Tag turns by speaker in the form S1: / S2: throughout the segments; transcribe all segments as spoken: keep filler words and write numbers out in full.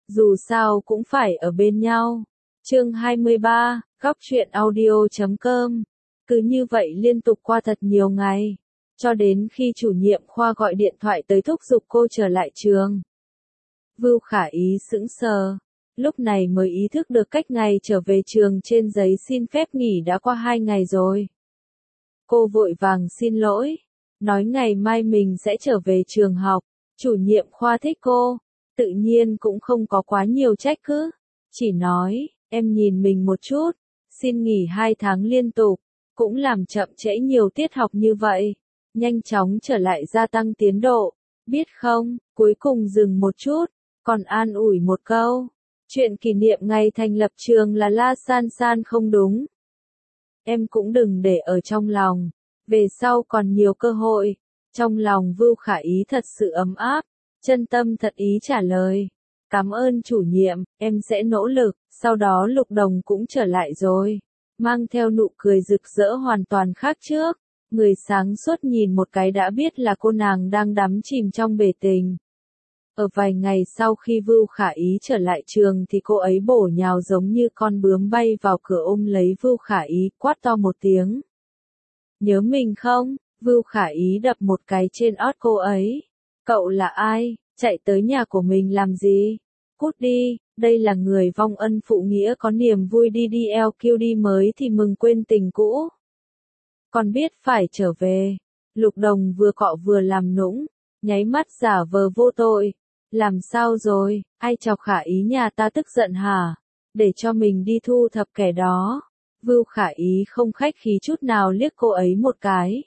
S1: Dù sao cũng phải ở bên nhau. Chương hai mươi ba, góc truyện audio chấm com. Cứ như vậy liên tục qua thật nhiều ngày, cho đến khi chủ nhiệm khoa gọi điện thoại tới thúc giục cô trở lại trường. Vưu Khả Ý sững sờ, lúc này mới ý thức được cách ngày trở về trường trên giấy xin phép nghỉ đã qua hai ngày rồi. Cô vội vàng xin lỗi, nói ngày mai mình sẽ trở về trường học. Chủ nhiệm khoa thích cô, tự nhiên cũng không có quá nhiều trách cứ, chỉ nói, em nhìn mình một chút, xin nghỉ hai tháng liên tục, cũng làm chậm trễ nhiều tiết học như vậy, nhanh chóng trở lại gia tăng tiến độ, biết không, cuối cùng dừng một chút, còn an ủi một câu, chuyện kỷ niệm ngày thành lập trường là La San San không đúng. Em cũng đừng để ở trong lòng, về sau còn nhiều cơ hội. Trong lòng Vưu Khả Ý thật sự ấm áp, chân tâm thật ý trả lời. Cảm ơn chủ nhiệm, em sẽ nỗ lực. Sau đó Lục Đồng cũng trở lại rồi, mang theo nụ cười rực rỡ hoàn toàn khác trước. Người sáng suốt nhìn một cái đã biết là cô nàng đang đắm chìm trong bể tình. Ở vài ngày sau khi Vưu Khả Ý trở lại trường thì cô ấy bổ nhào giống như con bướm bay vào cửa ôm lấy Vưu Khả Ý, quát to một tiếng. Nhớ mình không? Vưu Khả Ý đập một cái trên ót cô ấy. Cậu là ai? Chạy tới nhà của mình làm gì? Cút đi, đây là người vong ân phụ nghĩa có niềm vui đi đi eo kiu đi mới thì mừng quên tình cũ. Còn biết phải trở về. Lục Đồng vừa cọ vừa làm nũng, nháy mắt giả vờ vô tội. Làm sao rồi, ai chọc Khả Ý nhà ta tức giận hả? Để cho mình đi thu thập kẻ đó. Vưu Khả Ý không khách khí chút nào liếc cô ấy một cái.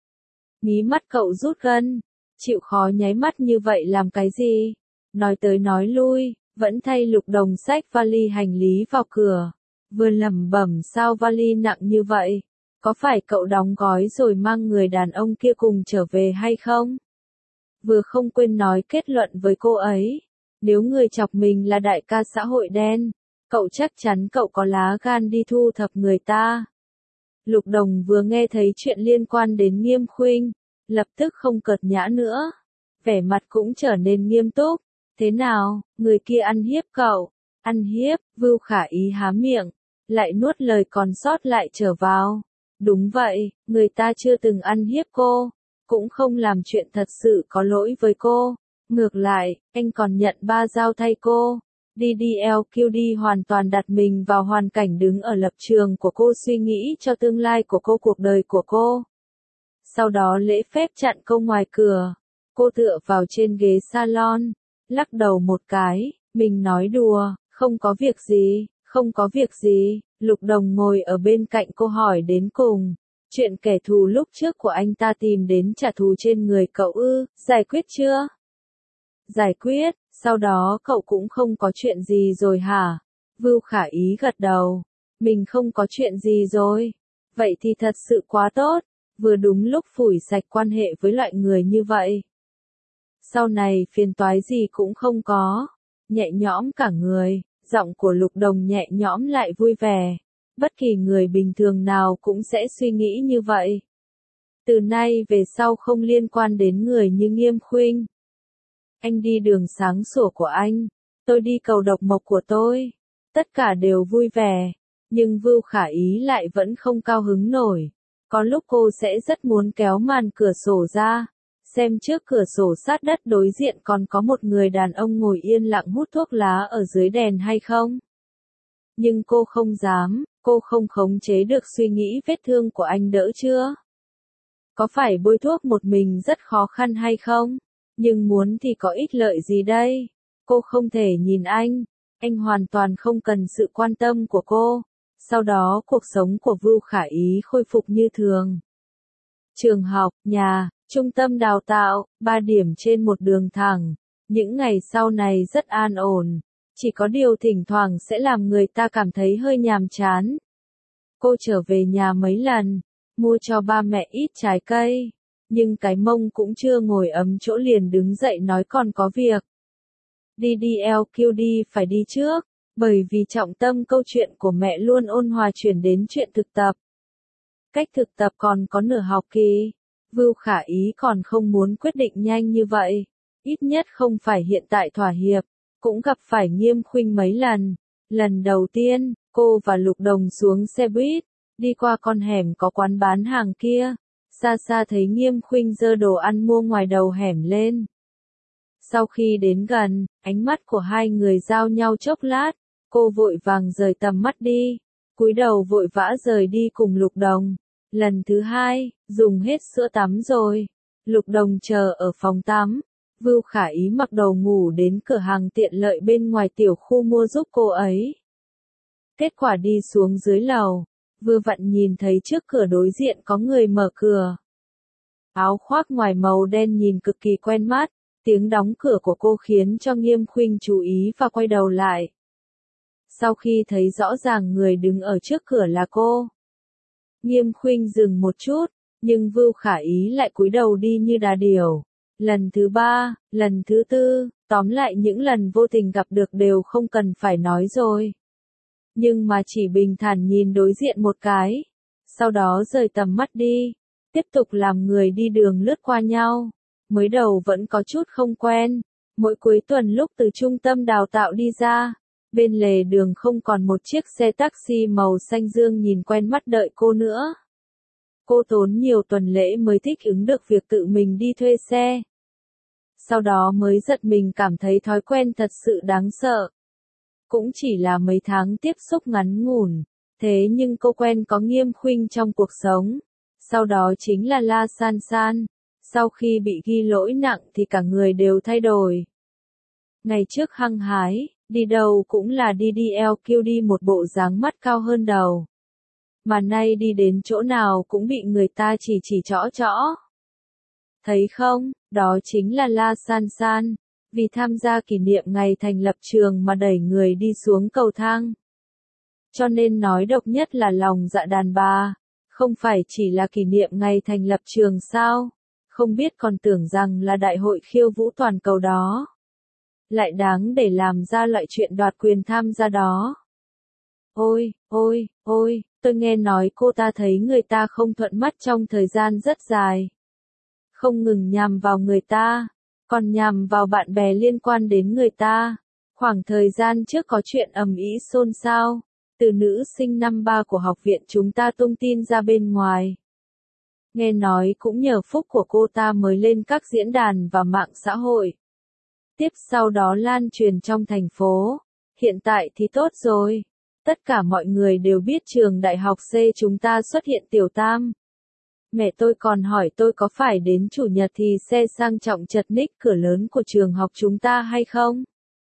S1: Mí mắt cậu rút gân, chịu khó nháy mắt như vậy làm cái gì? Nói tới nói lui, vẫn thay Lục Đồng xách vali hành lý vào cửa. Vừa lẩm bẩm sao vali nặng như vậy? Có phải cậu đóng gói rồi mang người đàn ông kia cùng trở về hay không? Vừa không quên nói kết luận với cô ấy. Nếu người chọc mình là đại ca xã hội đen, cậu chắc chắn cậu có lá gan đi thu thập người ta. Lục Đồng vừa nghe thấy chuyện liên quan đến Nghiêm Khuynh, lập tức không cợt nhã nữa. Vẻ mặt cũng trở nên nghiêm túc. Thế nào, người kia ăn hiếp cậu? Ăn hiếp, Vưu Khả Ý há miệng, lại nuốt lời còn sót lại trở vào. Đúng vậy, người ta chưa từng ăn hiếp cô, cũng không làm chuyện thật sự có lỗi với cô. Ngược lại, anh còn nhận ba dao thay cô. đê đê lờ quy đê hoàn toàn đặt mình vào hoàn cảnh đứng ở lập trường của cô, suy nghĩ cho tương lai của cô, cuộc đời của cô. Sau đó lễ phép chặn cô ngoài cửa. Cô tựa vào trên ghế salon, lắc đầu một cái, mình nói đùa, không có việc gì, không có việc gì. Lục Đồng ngồi ở bên cạnh cô hỏi đến cùng. Chuyện kẻ thù lúc trước của anh ta tìm đến trả thù trên người cậu ư, giải quyết chưa? Giải quyết, sau đó cậu cũng không có chuyện gì rồi hả? Vưu Khả Ý gật đầu. Mình không có chuyện gì rồi. Vậy thì thật sự quá tốt, vừa đúng lúc phủi sạch quan hệ với loại người như vậy. Sau này phiền toái gì cũng không có. Nhẹ nhõm cả người, giọng của Lục Đồng nhẹ nhõm lại vui vẻ. Bất kỳ người bình thường nào cũng sẽ suy nghĩ như vậy. Từ nay về sau không liên quan đến người như Nghiêm Khuynh. Anh đi đường sáng sủa của anh, tôi đi cầu độc mộc của tôi. Tất cả đều vui vẻ, nhưng Vưu Khả Ý lại vẫn không cao hứng nổi. Có lúc cô sẽ rất muốn kéo màn cửa sổ ra, xem trước cửa sổ sát đất đối diện còn có một người đàn ông ngồi yên lặng hút thuốc lá ở dưới đèn hay không. Nhưng cô không dám, cô không khống chế được suy nghĩ vết thương của anh đỡ chưa? Có phải bôi thuốc một mình rất khó khăn hay không? Nhưng muốn thì có ích lợi gì đây? Cô không thể nhìn anh, anh hoàn toàn không cần sự quan tâm của cô. Sau đó cuộc sống của Vưu Khả Ý khôi phục như thường. Trường học, nhà, trung tâm đào tạo, ba điểm trên một đường thẳng. Những ngày sau này rất an ổn. Chỉ có điều thỉnh thoảng sẽ làm người ta cảm thấy hơi nhàm chán. Cô trở về nhà mấy lần, mua cho ba mẹ ít trái cây. Nhưng cái mông cũng chưa ngồi ấm chỗ liền đứng dậy nói còn có việc. đê đê lờ quy đê phải đi trước, bởi vì trọng tâm câu chuyện của mẹ luôn ôn hòa chuyển đến chuyện thực tập. Cách thực tập còn có nửa học kỳ. Vưu Khả Ý còn không muốn quyết định nhanh như vậy. Ít nhất không phải hiện tại thỏa hiệp. cũng gặp phải Nghiêm Khuynh mấy lần. Lần đầu tiên, cô và Lục Đồng xuống xe buýt, đi qua con hẻm có quán bán hàng kia. Xa xa thấy Nghiêm Khuynh giơ đồ ăn mua ngoài đầu hẻm lên. Sau khi đến gần, ánh mắt của hai người giao nhau chốc lát, cô vội vàng rời tầm mắt đi, cúi đầu vội vã rời đi cùng Lục Đồng. Lần thứ hai, dùng hết sữa tắm rồi. Lục Đồng chờ ở phòng tắm. Vưu Khả Ý mặc đồ ngủ đến cửa hàng tiện lợi bên ngoài tiểu khu mua giúp cô ấy. Kết quả đi xuống dưới lầu, vừa vặn nhìn thấy trước cửa đối diện có người mở cửa. Áo khoác ngoài màu đen nhìn cực kỳ quen mắt, tiếng đóng cửa của cô khiến cho Nghiêm Khuynh chú ý và quay đầu lại. Sau khi thấy rõ ràng người đứng ở trước cửa là cô, Nghiêm Khuynh dừng một chút, nhưng Vưu Khả Ý lại cúi đầu đi như đà điểu. Lần thứ ba, lần thứ tư, tóm lại những lần vô tình gặp được đều không cần phải nói rồi. Nhưng mà chỉ bình thản nhìn đối diện một cái, sau đó rời tầm mắt đi, tiếp tục làm người đi đường lướt qua nhau. Mới đầu vẫn có chút không quen, mỗi cuối tuần lúc từ trung tâm đào tạo đi ra, bên lề đường không còn một chiếc xe taxi màu xanh dương nhìn quen mắt đợi cô nữa. Cô tốn nhiều tuần lễ mới thích ứng được việc tự mình đi thuê xe. Sau đó mới giật mình cảm thấy thói quen thật sự đáng sợ. Cũng chỉ là mấy tháng tiếp xúc ngắn ngủn, thế nhưng cô quen có Nghiêm Khuynh trong cuộc sống. Sau đó chính là La San San. Sau khi bị ghi lỗi nặng thì cả người đều thay đổi. Ngày trước hăng hái, đi đâu cũng là đi đi eo kiêu đi một bộ dáng mắt cao hơn đầu. Mà nay đi đến chỗ nào cũng bị người ta chỉ chỉ trõ trõ. Thấy không, đó chính là La San San, vì tham gia kỷ niệm ngày thành lập trường mà đẩy người đi xuống cầu thang. Cho nên nói độc nhất là lòng dạ đàn bà, không phải chỉ là kỷ niệm ngày thành lập trường sao, không biết còn tưởng rằng là đại hội khiêu vũ toàn cầu đó. Lại đáng để làm ra loại chuyện đoạt quyền tham gia đó. Ôi, ôi, ôi, tôi nghe nói cô ta thấy người ta không thuận mắt trong thời gian rất dài. Không ngừng nhằm vào người ta, còn nhằm vào bạn bè liên quan đến người ta. Khoảng thời gian trước có chuyện ầm ĩ xôn xao, từ nữ sinh năm ba của học viện chúng ta tung tin ra bên ngoài. Nghe nói cũng nhờ phúc của cô ta mới lên các diễn đàn và mạng xã hội. Tiếp sau đó lan truyền trong thành phố. Hiện tại thì tốt rồi. Tất cả mọi người đều biết trường đại học C chúng ta xuất hiện tiểu tam. Mẹ tôi còn hỏi tôi có phải đến chủ nhật thì xe sang trọng chật ních cửa lớn của trường học chúng ta hay không?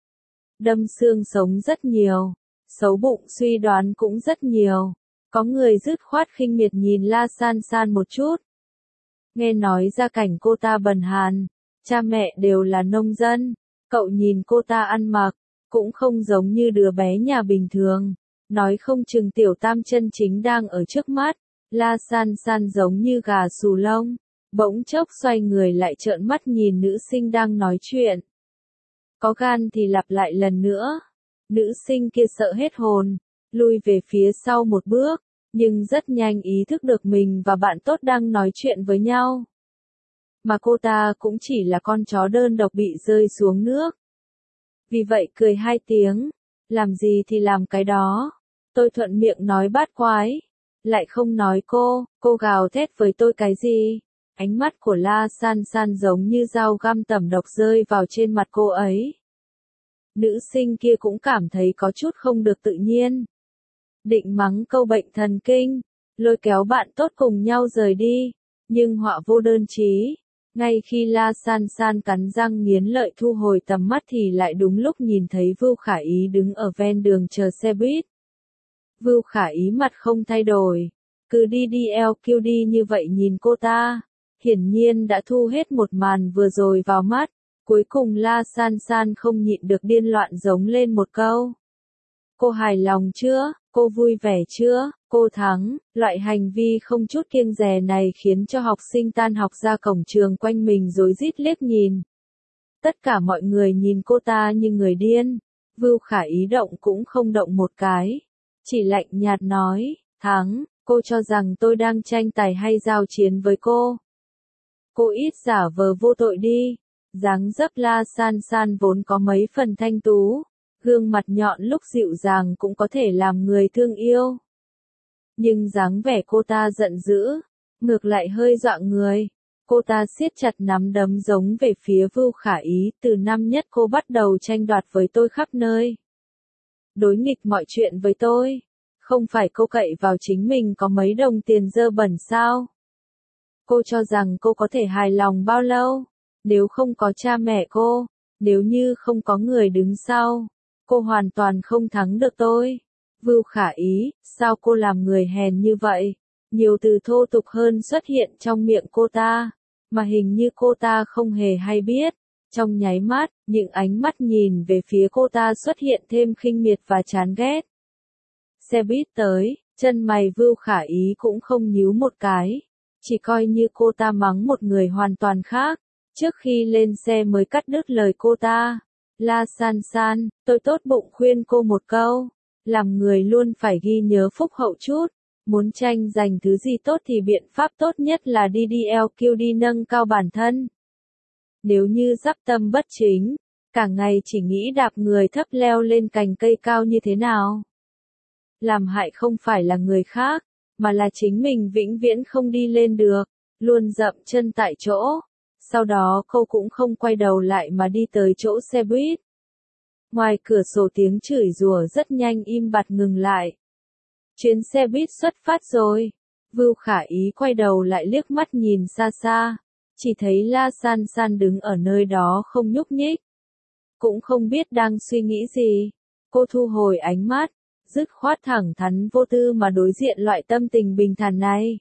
S1: Đâm xương sống rất nhiều. Xấu bụng suy đoán cũng rất nhiều. Có người dứt khoát khinh miệt nhìn La San San một chút. Nghe nói gia cảnh cô ta bần hàn, cha mẹ đều là nông dân, cậu nhìn cô ta ăn mặc, cũng không giống như đứa bé nhà bình thường, nói không chừng tiểu tam chân chính đang ở trước mắt. La San San giống như gà xù lông, bỗng chốc xoay người lại trợn mắt nhìn nữ sinh đang nói chuyện. Có gan thì lặp lại lần nữa. Nữ sinh kia sợ hết hồn, lui về phía sau một bước, nhưng rất nhanh ý thức được mình và bạn tốt đang nói chuyện với nhau. Mà cô ta cũng chỉ là con chó đơn độc bị rơi xuống nước. Vì vậy cười hai tiếng, làm gì thì làm cái đó. Tôi thuận miệng nói bát quái, lại không nói cô, cô gào thét với tôi cái gì. Ánh mắt của La San San giống như dao găm tẩm độc rơi vào trên mặt cô ấy. Nữ sinh kia cũng cảm thấy có chút không được tự nhiên. Định mắng câu bệnh thần kinh, lôi kéo bạn tốt cùng nhau rời đi, nhưng họa vô đơn chí. Ngay khi La San San cắn răng nghiến lợi thu hồi tầm mắt thì lại đúng lúc nhìn thấy Vưu Khả Ý đứng ở ven đường chờ xe buýt. Vưu Khả Ý mặt không thay đổi, cứ đi đi eo kiêu đi như vậy nhìn cô ta. Hiển nhiên đã thu hết một màn vừa rồi vào mắt. Cuối cùng La San San không nhịn được điên loạn giống lên một câu. Cô hài lòng chưa? Cô vui vẻ chưa? Cô thắng. Loại hành vi không chút kiêng dè này khiến cho học sinh tan học ra cổng trường quanh mình rối rít liếc nhìn. Tất cả mọi người nhìn cô ta như người điên. Vưu Khả Ý động cũng không động một cái. Chỉ lạnh nhạt nói, thắng, cô cho rằng tôi đang tranh tài hay giao chiến với cô. Cô ít giả vờ vô tội đi. Dáng dấp La San San vốn có mấy phần thanh tú, gương mặt nhọn lúc dịu dàng cũng có thể làm người thương yêu. Nhưng dáng vẻ cô ta giận dữ, ngược lại hơi dọa người. Cô ta siết chặt nắm đấm giống về phía Vưu Khả Ý, từ năm nhất cô bắt đầu tranh đoạt với tôi khắp nơi. Đối nghịch mọi chuyện với tôi. Không phải cô cậy vào chính mình có mấy đồng tiền dơ bẩn sao? Cô cho rằng cô có thể hài lòng bao lâu? Nếu không có cha mẹ cô, nếu như không có người đứng sau, cô hoàn toàn không thắng được tôi. Vưu Khả Ý, sao cô làm người hèn như vậy? Nhiều từ thô tục hơn xuất hiện trong miệng cô ta, mà hình như cô ta không hề hay biết. Trong nháy mắt, những ánh mắt nhìn về phía cô ta xuất hiện thêm khinh miệt và chán ghét. Xe buýt tới, chân mày Vưu Khả Ý cũng không nhíu một cái, chỉ coi như cô ta mắng một người hoàn toàn khác. Trước khi lên xe mới cắt đứt lời cô ta. La San San, tôi tốt bụng khuyên cô một câu, làm người luôn phải ghi nhớ phúc hậu chút. Muốn tranh giành thứ gì tốt thì biện pháp tốt nhất là đi đi eo kiu đi nâng cao bản thân. Nếu như dắp tâm bất chính, cả ngày chỉ nghĩ đạp người thấp leo lên cành cây cao như thế nào. Làm hại không phải là người khác, mà là chính mình vĩnh viễn không đi lên được, luôn dậm chân tại chỗ. Sau đó cô cũng không quay đầu lại mà đi tới chỗ xe buýt. Ngoài cửa sổ tiếng chửi rủa rất nhanh im bặt ngừng lại. Chuyến xe buýt xuất phát rồi. Vưu Khả Ý quay đầu lại liếc mắt nhìn xa xa. Chỉ thấy La San San đứng ở nơi đó không nhúc nhích. Cũng không biết đang suy nghĩ gì. Cô thu hồi ánh mắt, dứt khoát thẳng thắn vô tư mà đối diện loại tâm tình bình thản này.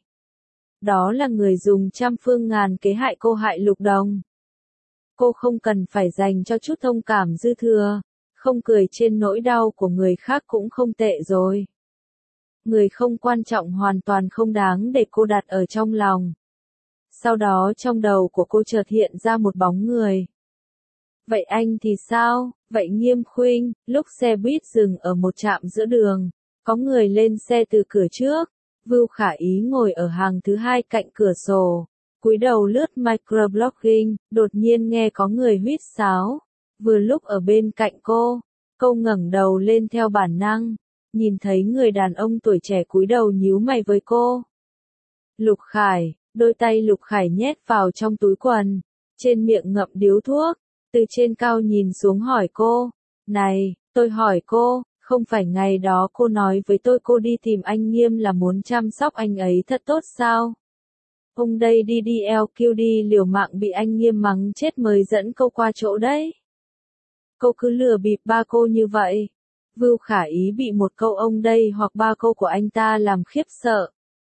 S1: Đó là người dùng trăm phương ngàn kế hại cô hại Lục Đồng. Cô không cần phải dành cho chút thông cảm dư thừa, không cười trên nỗi đau của người khác cũng không tệ rồi. Người không quan trọng hoàn toàn không đáng để cô đặt ở trong lòng. Sau đó trong đầu của cô chợt hiện ra một bóng người. Vậy anh thì sao? Vậy Nghiêm Khuynh, lúc xe buýt dừng ở một trạm giữa đường, có người lên xe từ cửa trước. Vưu Khả Ý ngồi ở hàng thứ hai cạnh cửa sổ, cúi đầu lướt microblogging, đột nhiên nghe có người huýt sáo. Vừa lúc ở bên cạnh cô, cô ngẩng đầu lên theo bản năng, nhìn thấy người đàn ông tuổi trẻ cúi đầu nhíu mày với cô. Lục Khải, đôi tay Lục Khải nhét vào trong túi quần, trên miệng ngậm điếu thuốc, từ trên cao nhìn xuống hỏi cô, này, tôi hỏi cô, không phải ngày đó cô nói với tôi cô đi tìm anh Nghiêm là muốn chăm sóc anh ấy thật tốt sao? Ông đây đi đi eo kiu đi liều mạng bị anh Nghiêm mắng chết mới dẫn cô qua chỗ đấy. Cô cứ lừa bịp ba cô như vậy. Vưu Khả Ý bị một câu ông đây hoặc ba cô của anh ta làm khiếp sợ.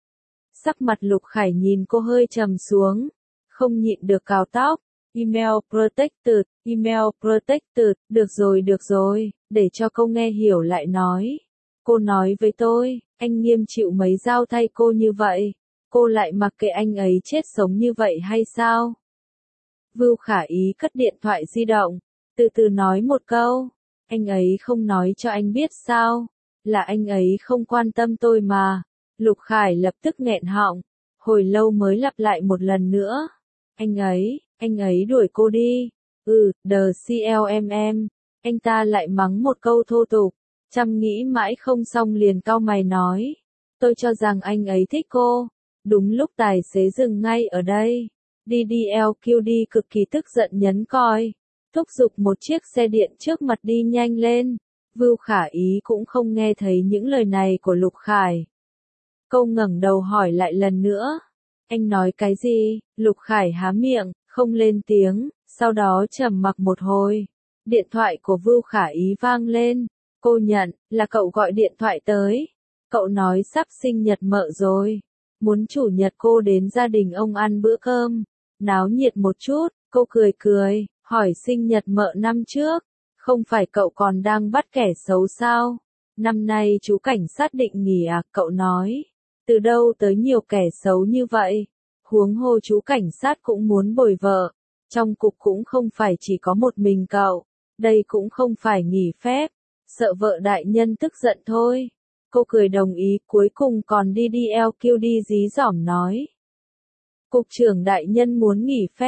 S1: Sắc mặt Lục Khải nhìn cô hơi trầm xuống, không nhịn được cào tóc. Email protected, email protected, được rồi được rồi, để cho cô nghe hiểu lại nói. Cô nói với tôi, anh Nghiêm chịu mấy dao thay cô như vậy, cô lại mặc kệ anh ấy chết sống như vậy hay sao? Vưu Khả Ý cất điện thoại di động, từ từ nói một câu, anh ấy không nói cho anh biết sao, là anh ấy không quan tâm tôi mà. Lục Khải lập tức nghẹn họng, hồi lâu mới lặp lại một lần nữa. Anh ấy, anh ấy đuổi cô đi. Ừ, đờ xê lờ em em. Anh ta lại mắng một câu thô tục. Chăm nghĩ mãi không xong liền cau mày nói. Tôi cho rằng anh ấy thích cô. Đúng lúc tài xế dừng ngay ở đây. đê đê lờ quy đê cực kỳ tức giận nhấn còi. Thúc giục một chiếc xe điện trước mặt đi nhanh lên. Vưu Khả Ý cũng không nghe thấy những lời này của Lục Khải. Cô ngẩng đầu hỏi lại lần nữa. Anh nói cái gì? Lục Khải há miệng, không lên tiếng, sau đó trầm mặc một hồi. Điện thoại của Vưu Khả Ý vang lên. Cô nhận, là cậu gọi điện thoại tới. Cậu nói sắp sinh nhật mợ rồi. Muốn chủ nhật cô đến gia đình ông ăn bữa cơm. Náo nhiệt một chút, cô cười cười, hỏi sinh nhật mợ năm trước. Không phải cậu còn đang bắt kẻ xấu sao? Năm nay chú cảnh sát định nghỉ à? Cậu nói. Từ đâu tới nhiều kẻ xấu như vậy? Huống hồ chú cảnh sát cũng muốn bồi vợ. Trong cục cũng không phải chỉ có một mình cậu. Đây cũng không phải nghỉ phép. Sợ vợ đại nhân tức giận thôi. Cô cười đồng ý, cuối cùng còn đi đi lờ quy đê dí dỏm nói. Cục trưởng đại nhân muốn nghỉ phép.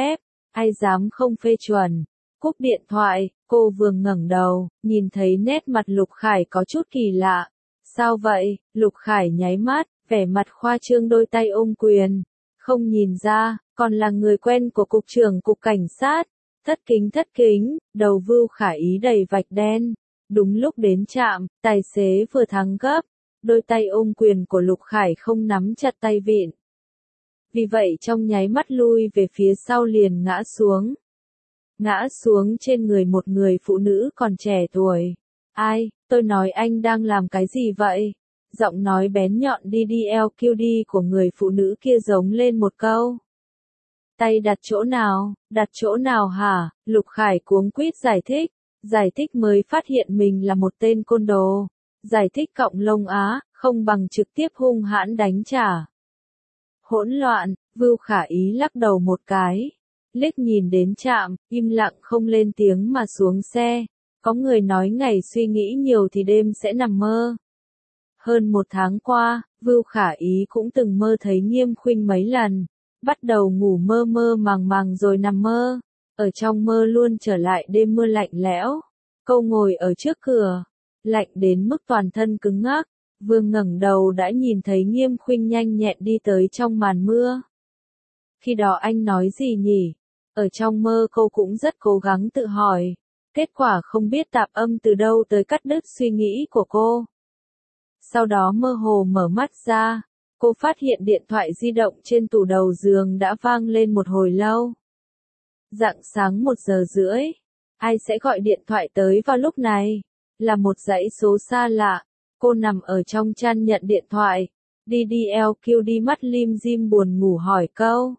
S1: ai dám không phê chuẩn. Cúp điện thoại, cô vừa ngẩng đầu, nhìn thấy nét mặt Lục Khải có chút kỳ lạ. Sao vậy? Lục Khải nháy mắt, vẻ mặt khoa trương đôi tay ôm quyền. Không nhìn ra, còn là người quen của cục trưởng cục cảnh sát. Thất kính thất kính, đầu Vưu Khả Ý đầy vạch đen. Đúng lúc đến trạm, tài xế vừa thắng gấp. Đôi tay ôm quyền của Lục Khải không nắm chặt tay vịn. Vì vậy trong nháy mắt lui về phía sau liền ngã xuống. Ngã xuống trên người một người phụ nữ còn trẻ tuổi. Ai, tôi nói anh đang làm cái gì vậy? Giọng nói bén nhọn đi đi eo kiu đi của người phụ nữ kia giống lên một câu. Tay đặt chỗ nào, đặt chỗ nào hả? Lục Khải cuống quýt giải thích. Giải thích mới phát hiện mình là một tên côn đồ. Giải thích cọng lông á, không bằng trực tiếp hung hãn đánh trả. Hỗn loạn, Vưu Khả Ý lắc đầu một cái. Liếc nhìn đến trạm, im lặng không lên tiếng mà xuống xe. Có người nói ngày suy nghĩ nhiều thì đêm sẽ nằm mơ. Hơn một tháng qua, Vưu Khả Ý cũng từng mơ thấy Nghiêm Khuynh mấy lần. Bắt đầu ngủ mơ mơ màng màng rồi nằm mơ. Ở trong mơ luôn trở lại đêm mưa lạnh lẽo. Cô ngồi ở trước cửa. Lạnh đến mức toàn thân cứng ngắc. Vừa ngẩng đầu đã nhìn thấy Nghiêm Khuynh nhanh nhẹn đi tới trong màn mưa. Khi đó anh nói gì nhỉ? Ở trong mơ cô cũng rất cố gắng tự hỏi. Kết quả không biết tạp âm từ đâu tới cắt đứt suy nghĩ của cô. Sau đó mơ hồ mở mắt ra. Cô phát hiện điện thoại di động trên tủ đầu giường đã vang lên một hồi lâu. Rạng sáng một giờ rưỡi. Ai sẽ gọi điện thoại tới vào lúc này? Là một dãy số xa lạ. Cô nằm ở trong chăn nhận điện thoại. đê đê lờ kêu đi mắt lim dim buồn ngủ hỏi câu.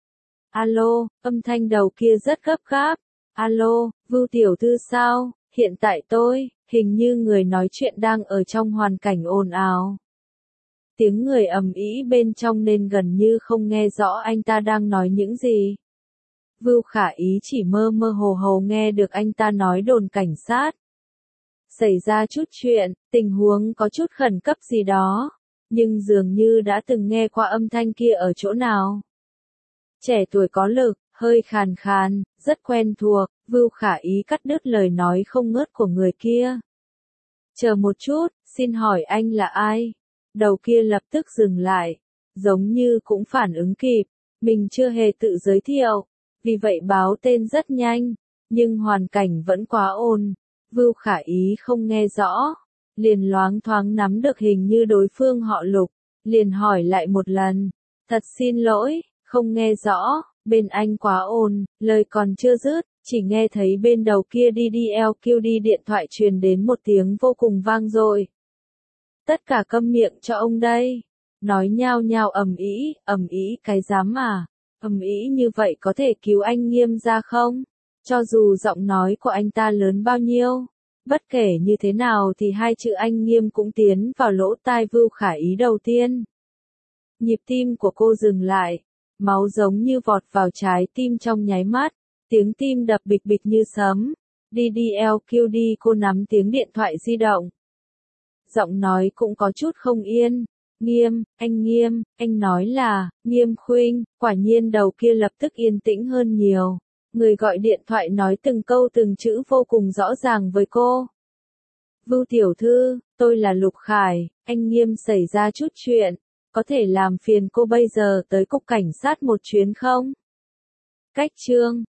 S1: Alo, âm thanh đầu kia rất gấp gáp. Alo, Vưu tiểu thư sao? Hiện tại tôi, hình như người nói chuyện đang ở trong hoàn cảnh ồn ào. Tiếng người ầm ĩ bên trong nên gần như không nghe rõ anh ta đang nói những gì. Vưu Khả Ý chỉ mơ mơ hồ hồ nghe được anh ta nói đồn cảnh sát. Xảy ra chút chuyện, tình huống có chút khẩn cấp gì đó. Nhưng dường như đã từng nghe qua âm thanh kia ở chỗ nào. Trẻ tuổi có lực, hơi khàn khàn, rất quen thuộc, Vưu Khả Ý cắt đứt lời nói không ngớt của người kia. Chờ một chút, xin hỏi anh là ai? Đầu kia lập tức dừng lại, giống như cũng phản ứng kịp, mình chưa hề tự giới thiệu, vì vậy báo tên rất nhanh, nhưng hoàn cảnh vẫn quá ồn. Vưu Khả Ý không nghe rõ, liền loáng thoáng nắm được hình như đối phương họ Lục, liền hỏi lại một lần, thật xin lỗi, không nghe rõ, bên anh quá ồn, lời còn chưa dứt, chỉ nghe thấy bên đầu kia đê đê lờ kêu đi điện thoại truyền đến một tiếng vô cùng vang dội. Tất cả câm miệng cho ông đây, nói nhao nhao ầm ĩ, ầm ĩ cái dám à, ầm ĩ như vậy có thể cứu anh Nghiêm ra không? Cho dù giọng nói của anh ta lớn bao nhiêu, bất kể như thế nào thì hai chữ anh Nghiêm cũng tiến vào lỗ tai Vưu Khả Ý đầu tiên. Nhịp tim của cô dừng lại, máu giống như vọt vào trái tim trong nháy mắt, tiếng tim đập bịch bịch như sấm. đê đê lờ kêu đi cô nắm tiếng điện thoại di động. Giọng nói cũng có chút không yên. Nghiêm, anh Nghiêm, anh nói là, Nghiêm Khuynh, quả nhiên đầu kia lập tức yên tĩnh hơn nhiều. Người gọi điện thoại nói từng câu từng chữ vô cùng rõ ràng với cô. Vưu tiểu thư, tôi là Lục Khải, anh Nghiêm xảy ra chút chuyện, có thể làm phiền cô bây giờ tới cục cảnh sát một chuyến không? Cách chương